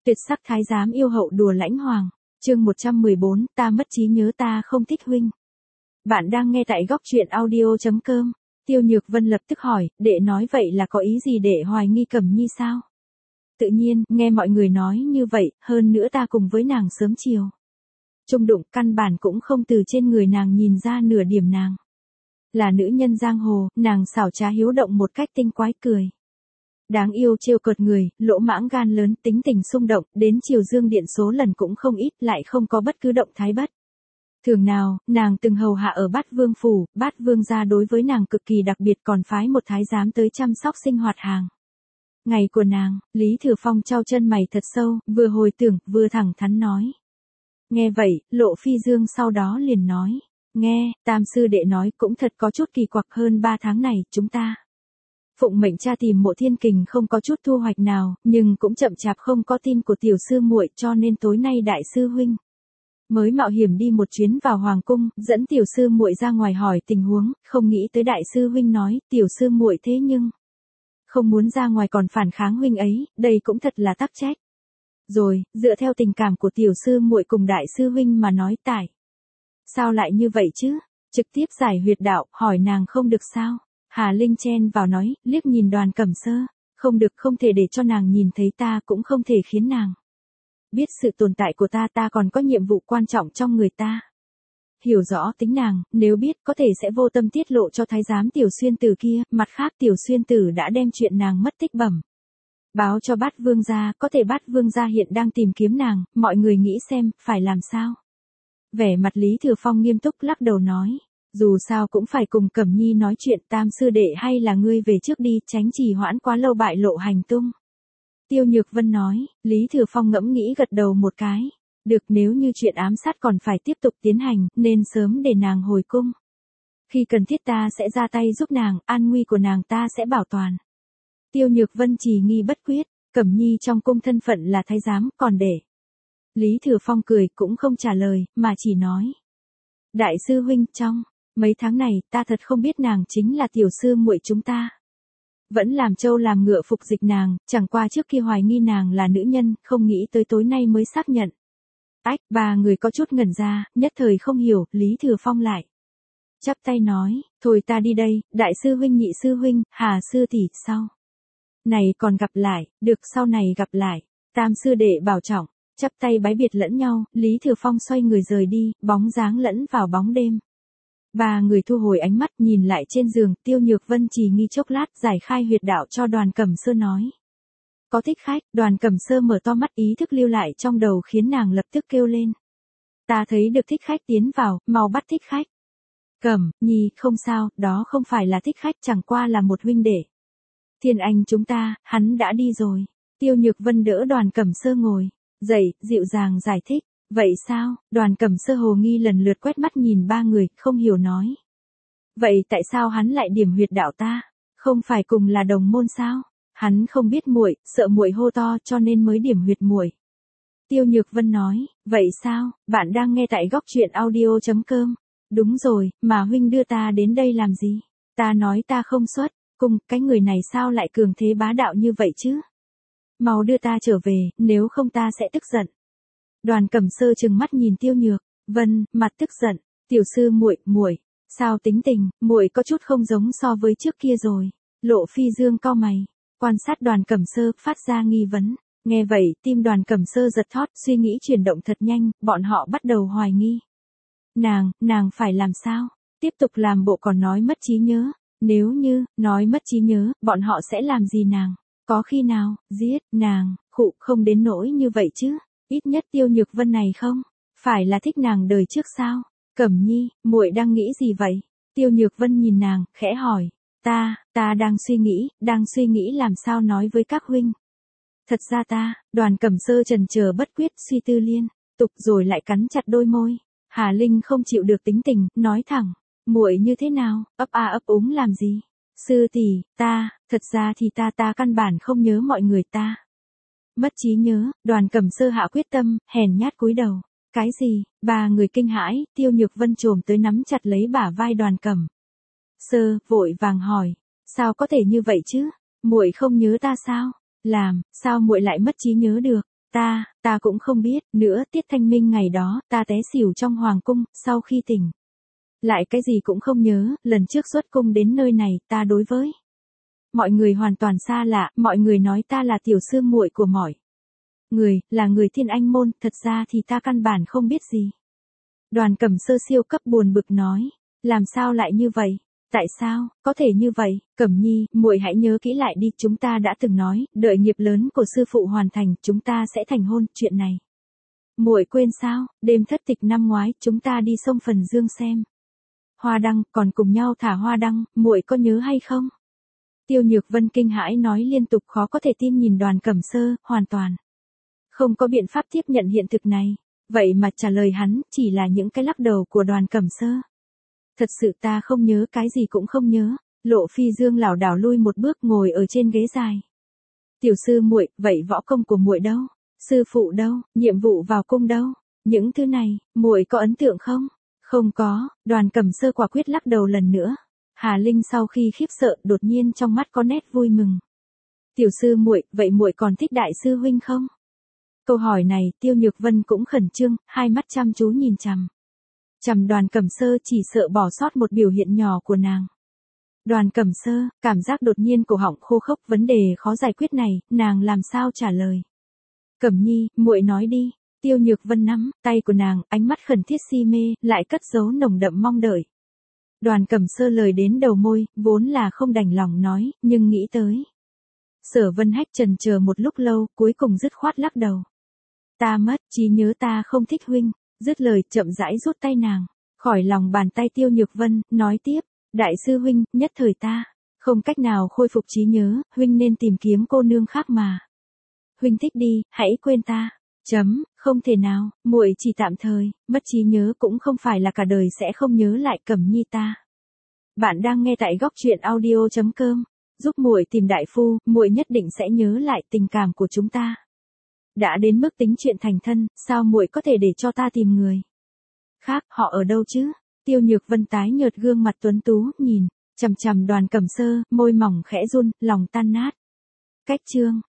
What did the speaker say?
Tuyệt sắc thái giám yêu hậu đùa lãnh hoàng. Chương 114, ta mất trí nhớ, ta không thích huynh. Bạn đang nghe tại góc truyện audio.com. Tiêu Nhược Vân lập tức hỏi, đệ nói vậy là có ý gì, đệ hoài nghi Cẩm Nhi sao? Tự nhiên, nghe mọi người nói như vậy, hơn nữa ta cùng với nàng sớm chiều chung đụng, căn bản cũng không từ trên người nàng nhìn ra nửa điểm nàng là nữ nhân giang hồ. Nàng xảo trá hiếu động một cách tinh quái, cười đáng yêu trêu cợt người, lỗ mãng gan lớn, tính tình xung động, đến Triều Dương Điện số lần cũng không ít, lại không có bất cứ động thái bất thường nào. Nàng từng hầu hạ ở Bát Vương phủ, Bát Vương gia đối với nàng cực kỳ đặc biệt, còn phái một thái giám tới chăm sóc sinh hoạt hàng ngày của nàng. Lý Thừa Phong chau chân mày thật sâu, vừa hồi tưởng, vừa thẳng thắn nói. Nghe vậy, Lộ Phi Dương sau đó liền nói, nghe, tam sư đệ nói cũng thật có chút kỳ quặc, hơn 3 tháng này, chúng ta phụng mệnh cha tìm Mộ Thiên Kình không có chút thu hoạch nào, nhưng cũng chậm chạp không có tin của tiểu sư muội, cho nên tối nay đại sư huynh mới mạo hiểm đi một chuyến vào hoàng cung, dẫn tiểu sư muội ra ngoài hỏi tình huống, không nghĩ tới đại sư huynh nói, tiểu sư muội thế nhưng không muốn ra ngoài còn phản kháng huynh ấy, đây cũng thật là tắc trách. Rồi, dựa theo tình cảm của tiểu sư muội cùng đại sư huynh mà nói, tại sao lại như vậy chứ? Trực tiếp giải huyệt đạo, hỏi nàng không được sao? Hà Linh chen vào nói, liếc nhìn Đoàn Cẩm Sơ, không được, không thể để cho nàng nhìn thấy ta, cũng không thể khiến nàng biết sự tồn tại của ta, ta còn có nhiệm vụ quan trọng trong người ta. Hiểu rõ tính nàng, nếu biết có thể sẽ vô tâm tiết lộ cho thái giám tiểu xuyên tử kia, mặt khác tiểu xuyên tử đã đem chuyện nàng mất tích bẩm báo cho Bát Vương gia, có thể Bát Vương gia hiện đang tìm kiếm nàng, mọi người nghĩ xem, phải làm sao? Vẻ mặt Lý Thừa Phong nghiêm túc lắc đầu nói, dù sao cũng phải cùng Cẩm Nhi nói chuyện, tam sư đệ hay là ngươi về trước đi, tránh trì hoãn quá lâu bại lộ hành tung. Tiêu Nhược Vân nói. Lý Thừa Phong ngẫm nghĩ gật đầu một cái. Được, nếu như chuyện ám sát còn phải tiếp tục tiến hành, nên sớm để nàng hồi cung. Khi cần thiết ta sẽ ra tay giúp nàng, an nguy của nàng ta sẽ bảo toàn. Tiêu Nhược Vân trì nghi bất quyết, Cẩm Nhi trong cung thân phận là thái giám, còn để. Lý Thừa Phong cười cũng không trả lời, mà chỉ nói. Đại sư huynh, trong mấy tháng này, ta thật không biết nàng chính là tiểu sư muội chúng ta. Vẫn làm trâu làm ngựa phục dịch nàng, chẳng qua trước khi hoài nghi nàng là nữ nhân, không nghĩ tới tối nay mới xác nhận. Ách, ba người có chút ngẩn ra, nhất thời không hiểu, Lý Thừa Phong lại chắp tay nói, thôi ta đi đây, đại sư huynh, nhị sư huynh, Hà sư tỷ, sau này còn gặp lại, được, sau này gặp lại, tam sư đệ bảo trọng. Chắp tay bái biệt lẫn nhau, Lý Thừa Phong xoay người rời đi, bóng dáng lẫn vào bóng đêm. Ba người thu hồi ánh mắt, nhìn lại trên giường, Tiêu Nhược Vân trì nghi chốc lát, giải khai huyệt đạo cho Đoàn Cẩm Sơ nói. Có thích khách. Đoàn Cẩm Sơ mở to mắt, ý thức lưu lại trong đầu khiến nàng lập tức kêu lên. Ta thấy được thích khách tiến vào, mau bắt thích khách. Cẩm Nhi, không sao, đó không phải là thích khách, chẳng qua là một huynh đệ Thiên Anh chúng ta, hắn đã đi rồi. Tiêu Nhược Vân đỡ Đoàn Cẩm Sơ ngồi dậy, dịu dàng giải thích. Vậy sao? Đoàn Cẩm Sơ hồ nghi lần lượt quét mắt nhìn ba người, không hiểu nói. Vậy tại sao hắn lại điểm huyệt đạo ta? Không phải cùng là đồng môn sao? Hắn không biết muội, sợ muội hô to cho nên mới điểm huyệt muội. Tiêu Nhược Vân nói, vậy sao? Bạn đang nghe tại góc truyện audio.com. Đúng rồi, mà huynh đưa ta đến đây làm gì? Ta nói ta không xuất cung, cái người này sao lại cường thế bá đạo như vậy chứ? Mau đưa ta trở về, nếu không ta sẽ tức giận. Đoàn Cẩm Sơ trừng mắt nhìn Tiêu Nhược Vân, mặt tức giận, tiểu sư muội, sao tính tình, muội có chút không giống so với trước kia rồi. Lộ Phi Dương cau mày, quan sát Đoàn Cẩm Sơ, phát ra nghi vấn. Nghe vậy, tim Đoàn Cẩm Sơ giật thót, suy nghĩ chuyển động thật nhanh, bọn họ bắt đầu hoài nghi. Nàng phải làm sao? Tiếp tục làm bộ còn nói mất trí nhớ. Nếu như nói mất trí nhớ, bọn họ sẽ làm gì nàng? Có khi nào giết nàng? Khụ, không đến nỗi như vậy chứ. Ít nhất Tiêu Nhược Vân này không phải là thích nàng đời trước sao? Cẩm Nhi, muội đang nghĩ gì vậy? Tiêu Nhược Vân nhìn nàng, khẽ hỏi. Ta đang suy nghĩ làm sao nói với các huynh. Thật ra ta. Đoàn Cẩm Sơ chần chờ bất quyết, suy tư liên tục rồi lại cắn chặt đôi môi. Hà Linh không chịu được tính tình, nói thẳng. Muội như thế nào? Ấp a ấp úng làm gì? Sư tỷ, thật ra thì ta căn bản không nhớ mọi người ta. Mất trí nhớ. Đoàn Cẩm Sơ hạ quyết tâm, hèn nhát cúi đầu. Cái gì? Ba người kinh hãi, Tiêu Nhược Vân trồm tới nắm chặt lấy bả vai Đoàn Cẩm Sơ, vội vàng hỏi, sao có thể như vậy chứ? Muội không nhớ ta sao? Sao muội lại mất trí nhớ được? Ta cũng không biết, nữa tiết thanh minh ngày đó, ta té xỉu trong hoàng cung, sau khi tỉnh. Lại cái gì cũng không nhớ, lần trước xuất cung đến nơi này, ta đối với mọi người hoàn toàn xa lạ, mọi người nói ta là tiểu sư muội của mọi người, là người Thiên Anh môn, thật ra thì ta căn bản không biết gì. Đoàn Cẩm Sơ siêu cấp buồn bực nói, làm sao lại như vậy? Tại sao, có thể như vậy? Cẩm Nhi, muội hãy nhớ kỹ lại đi, chúng ta đã từng nói, đợi nghiệp lớn của sư phụ hoàn thành, chúng ta sẽ thành hôn, chuyện này. Muội quên sao, đêm thất tịch năm ngoái, chúng ta đi sông Phần Dương xem hoa đăng, còn cùng nhau thả hoa đăng, muội có nhớ hay không? Tiêu Nhược Vân kinh hãi nói liên tục, khó có thể tin nhìn Đoàn Cẩm Sơ, hoàn toàn không có biện pháp tiếp nhận hiện thực này. Vậy mà trả lời hắn, chỉ là những cái lắc đầu của Đoàn Cẩm Sơ. Thật sự ta không nhớ, cái gì cũng không nhớ. Lộ Phi Dương lảo đảo lui một bước, ngồi ở trên ghế dài. Tiểu sư muội, vậy võ công của muội đâu? Sư phụ đâu? Nhiệm vụ vào cung đâu? Những thứ này, muội có ấn tượng không? Không có. Đoàn Cẩm Sơ quả quyết lắc đầu lần nữa. Hà Linh sau khi khiếp sợ, đột nhiên trong mắt có nét vui mừng. Tiểu sư muội, vậy muội còn thích đại sư huynh không? Câu hỏi này, Tiêu Nhược Vân cũng khẩn trương, hai mắt chăm chú nhìn chằm Đoàn Cẩm Sơ, chỉ sợ bỏ sót một biểu hiện nhỏ của nàng. Đoàn Cẩm Sơ, cảm giác đột nhiên cổ họng khô khốc, vấn đề khó giải quyết này, nàng làm sao trả lời? Cẩm Nhi, muội nói đi. Tiêu Nhược Vân nắm tay của nàng, ánh mắt khẩn thiết si mê, lại cất giấu nồng đậm mong đợi. Đoàn Cẩm Sơ lời đến đầu môi, vốn là không đành lòng nói, nhưng nghĩ tới. Sở Vân Hách chần chờ một lúc lâu, cuối cùng dứt khoát lắc đầu. Ta mất trí nhớ, ta không thích huynh. Dứt lời, chậm rãi rút tay nàng khỏi lòng bàn tay Tiêu Nhược Vân, nói tiếp, đại sư huynh, nhất thời ta không cách nào khôi phục trí nhớ, huynh nên tìm kiếm cô nương khác mà. Huynh thích đi, hãy quên ta. Không thể nào, muội chỉ tạm thời, mất trí nhớ cũng không phải là cả đời sẽ không nhớ lại Cẩm Nhi ta. Bạn đang nghe tại góc truyện audio.com, giúp muội tìm đại phu, muội nhất định sẽ nhớ lại tình cảm của chúng ta. Đã đến mức tính chuyện thành thân, sao muội có thể để cho ta tìm người khác, họ ở đâu chứ? Tiêu Nhược Vân tái nhợt gương mặt tuấn tú, nhìn chằm chằm Đoàn Cẩm Sơ, môi mỏng khẽ run, lòng tan nát. Cách chương